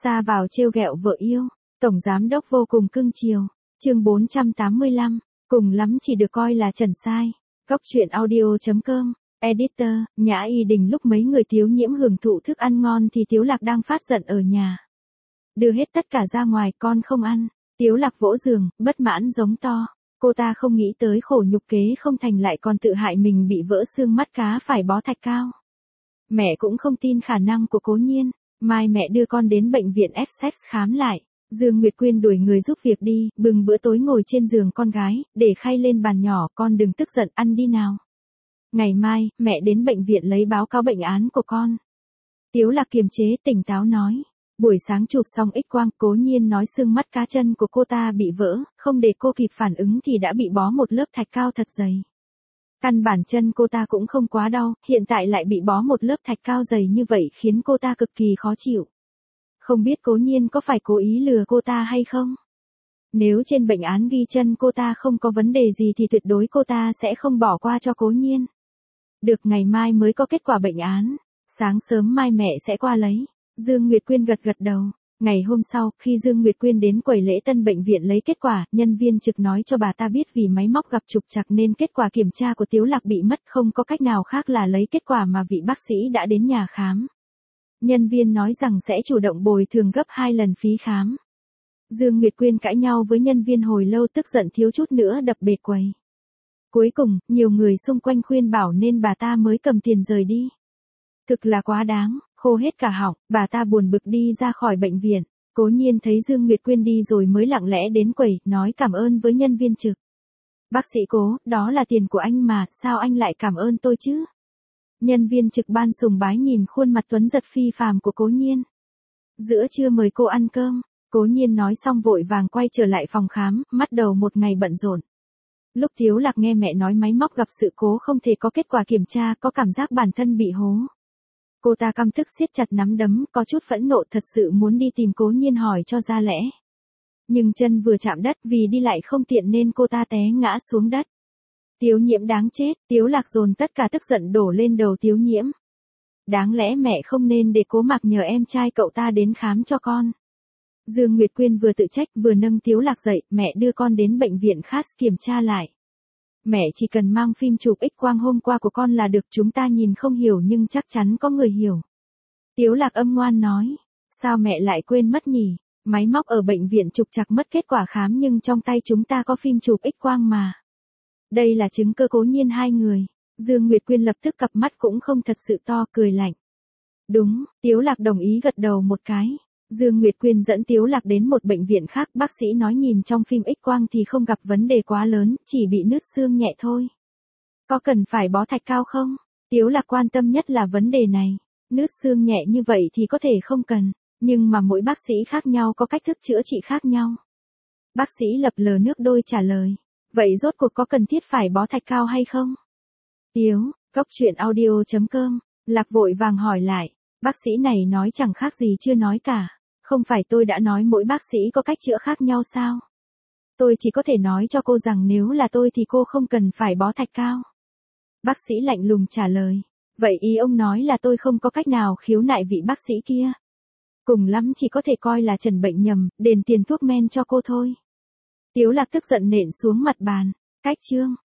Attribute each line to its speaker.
Speaker 1: Xa vào trêu ghẹo vợ yêu, tổng giám đốc vô cùng cưng chiều. Chương 485, cùng lắm chỉ được coi là trần sai. Góc truyện audio.com. Editor, Nhã Y Đình. Lúc mấy người Tiếu Nhiễm hưởng thụ thức ăn ngon thì Tiếu Lạc đang phát giận ở nhà. Đưa hết tất cả ra ngoài, con không ăn. Tiếu Lạc vỗ giường, bất mãn giống to. Cô ta không nghĩ tới khổ nhục kế không thành lại còn tự hại mình bị vỡ xương mắt cá phải bó thạch cao. Mẹ cũng không tin khả năng của Cố Nhiên. Mai mẹ đưa con đến bệnh viện Essex khám lại. Dương Nguyệt Quyên đuổi người giúp việc đi, bưng bữa tối ngồi trên giường con gái, để khay lên bàn nhỏ, con đừng tức giận, ăn đi nào. Ngày mai, mẹ đến bệnh viện lấy báo cáo bệnh án của con. Tiếu Lạc kiềm chế tỉnh táo nói. Buổi sáng chụp xong X-quang, Cố Nhiên nói xương mắt cá chân của cô ta bị vỡ, không để cô kịp phản ứng thì đã bị bó một lớp thạch cao thật dày. Căn bản chân cô ta cũng không quá đau, hiện tại lại bị bó một lớp thạch cao dày như vậy khiến cô ta cực kỳ khó chịu. Không biết Cố Nhiên có phải cố ý lừa cô ta hay không? Nếu trên bệnh án ghi chân cô ta không có vấn đề gì thì tuyệt đối cô ta sẽ không bỏ qua cho Cố Nhiên. Được, ngày mai mới có kết quả bệnh án. Sáng sớm mai mẹ sẽ qua lấy. Dương Nguyệt Quyên gật gật đầu. Ngày hôm sau, khi Dương Nguyệt Quyên đến quầy lễ tân bệnh viện lấy kết quả, nhân viên trực nói cho bà ta biết vì máy móc gặp trục trặc nên kết quả kiểm tra của Tiếu Lạc bị mất, không có cách nào khác là lấy kết quả mà vị bác sĩ đã đến nhà khám. Nhân viên nói rằng sẽ chủ động bồi thường gấp 2 lần phí khám. Dương Nguyệt Quyên cãi nhau với nhân viên hồi lâu, tức giận thiếu chút nữa đập bể quầy. Cuối cùng, nhiều người xung quanh khuyên bảo nên bà ta mới cầm tiền rời đi. Thực là quá đáng, khô hết cả họng, bà ta buồn bực đi ra khỏi bệnh viện. Cố Nhiên thấy Dương Nguyệt Quyên đi rồi mới lặng lẽ đến quầy, nói cảm ơn với nhân viên trực. Bác sĩ Cố, đó là tiền của anh mà, sao anh lại cảm ơn tôi chứ? Nhân viên trực ban sùng bái nhìn khuôn mặt tuấn giật phi phàm của Cố Nhiên. Giữa trưa mời cô ăn cơm. Cố Nhiên nói xong vội vàng quay trở lại phòng khám, bắt đầu một ngày bận rộn. Lúc Tiếu Lạc nghe mẹ nói máy móc gặp sự cố không thể có kết quả kiểm tra, có cảm giác bản thân bị hố. Cô ta căm tức siết chặt nắm đấm, có chút phẫn nộ, thật sự muốn đi tìm Cố Nhiên hỏi cho ra lẽ. Nhưng chân vừa chạm đất, vì đi lại không tiện nên cô ta té ngã xuống đất. Tiếu Nhiễm đáng chết. Tiếu Lạc dồn tất cả tức giận đổ lên đầu Tiếu Nhiễm. Đáng lẽ mẹ không nên để Cố Mạc nhờ em trai cậu ta đến khám cho con. Dương Nguyệt Quyên vừa tự trách vừa nâng Tiếu Lạc dậy, mẹ đưa con đến bệnh viện khác kiểm tra lại. Mẹ chỉ cần mang phim chụp X-quang hôm qua của con là được, chúng ta nhìn không hiểu nhưng chắc chắn có người hiểu. Tiếu Lạc âm ngoan nói. Sao mẹ lại quên mất nhỉ? Máy móc ở bệnh viện trục trặc mất kết quả khám nhưng trong tay chúng ta có phim chụp X-quang mà. Đây là chứng cơ. Cố Nhiên hai người. Dương Nguyệt Quyên lập tức cặp mắt cũng không thật sự to, cười lạnh. Đúng, Tiếu Lạc đồng ý gật đầu một cái. Dương Nguyệt Quyên dẫn Tiếu Lạc đến một bệnh viện khác, bác sĩ nói nhìn trong phim X-quang thì không gặp vấn đề quá lớn, chỉ bị nứt xương nhẹ thôi. Có cần phải bó thạch cao không? Tiếu Lạc quan tâm nhất là vấn đề này. Nứt xương nhẹ như vậy thì có thể không cần, nhưng mà mỗi bác sĩ khác nhau có cách thức chữa trị khác nhau. Bác sĩ lập lờ nước đôi trả lời. Vậy rốt cuộc có cần thiết phải bó thạch cao hay không? Góc truyện audio.com. Lạc vội vàng hỏi lại. Bác sĩ này nói chẳng khác gì chưa nói cả. Không phải tôi đã nói mỗi bác sĩ có cách chữa khác nhau sao? Tôi chỉ có thể nói cho cô rằng nếu là tôi thì cô không cần phải bó thạch cao. Bác sĩ lạnh lùng trả lời. Vậy ý ông nói là tôi không có cách nào khiếu nại vị bác sĩ kia. Cùng lắm chỉ có thể coi là trần bệnh nhầm, đền tiền thuốc men cho cô thôi. Tiếu Lạc tức giận nện xuống mặt bàn. Cách chương.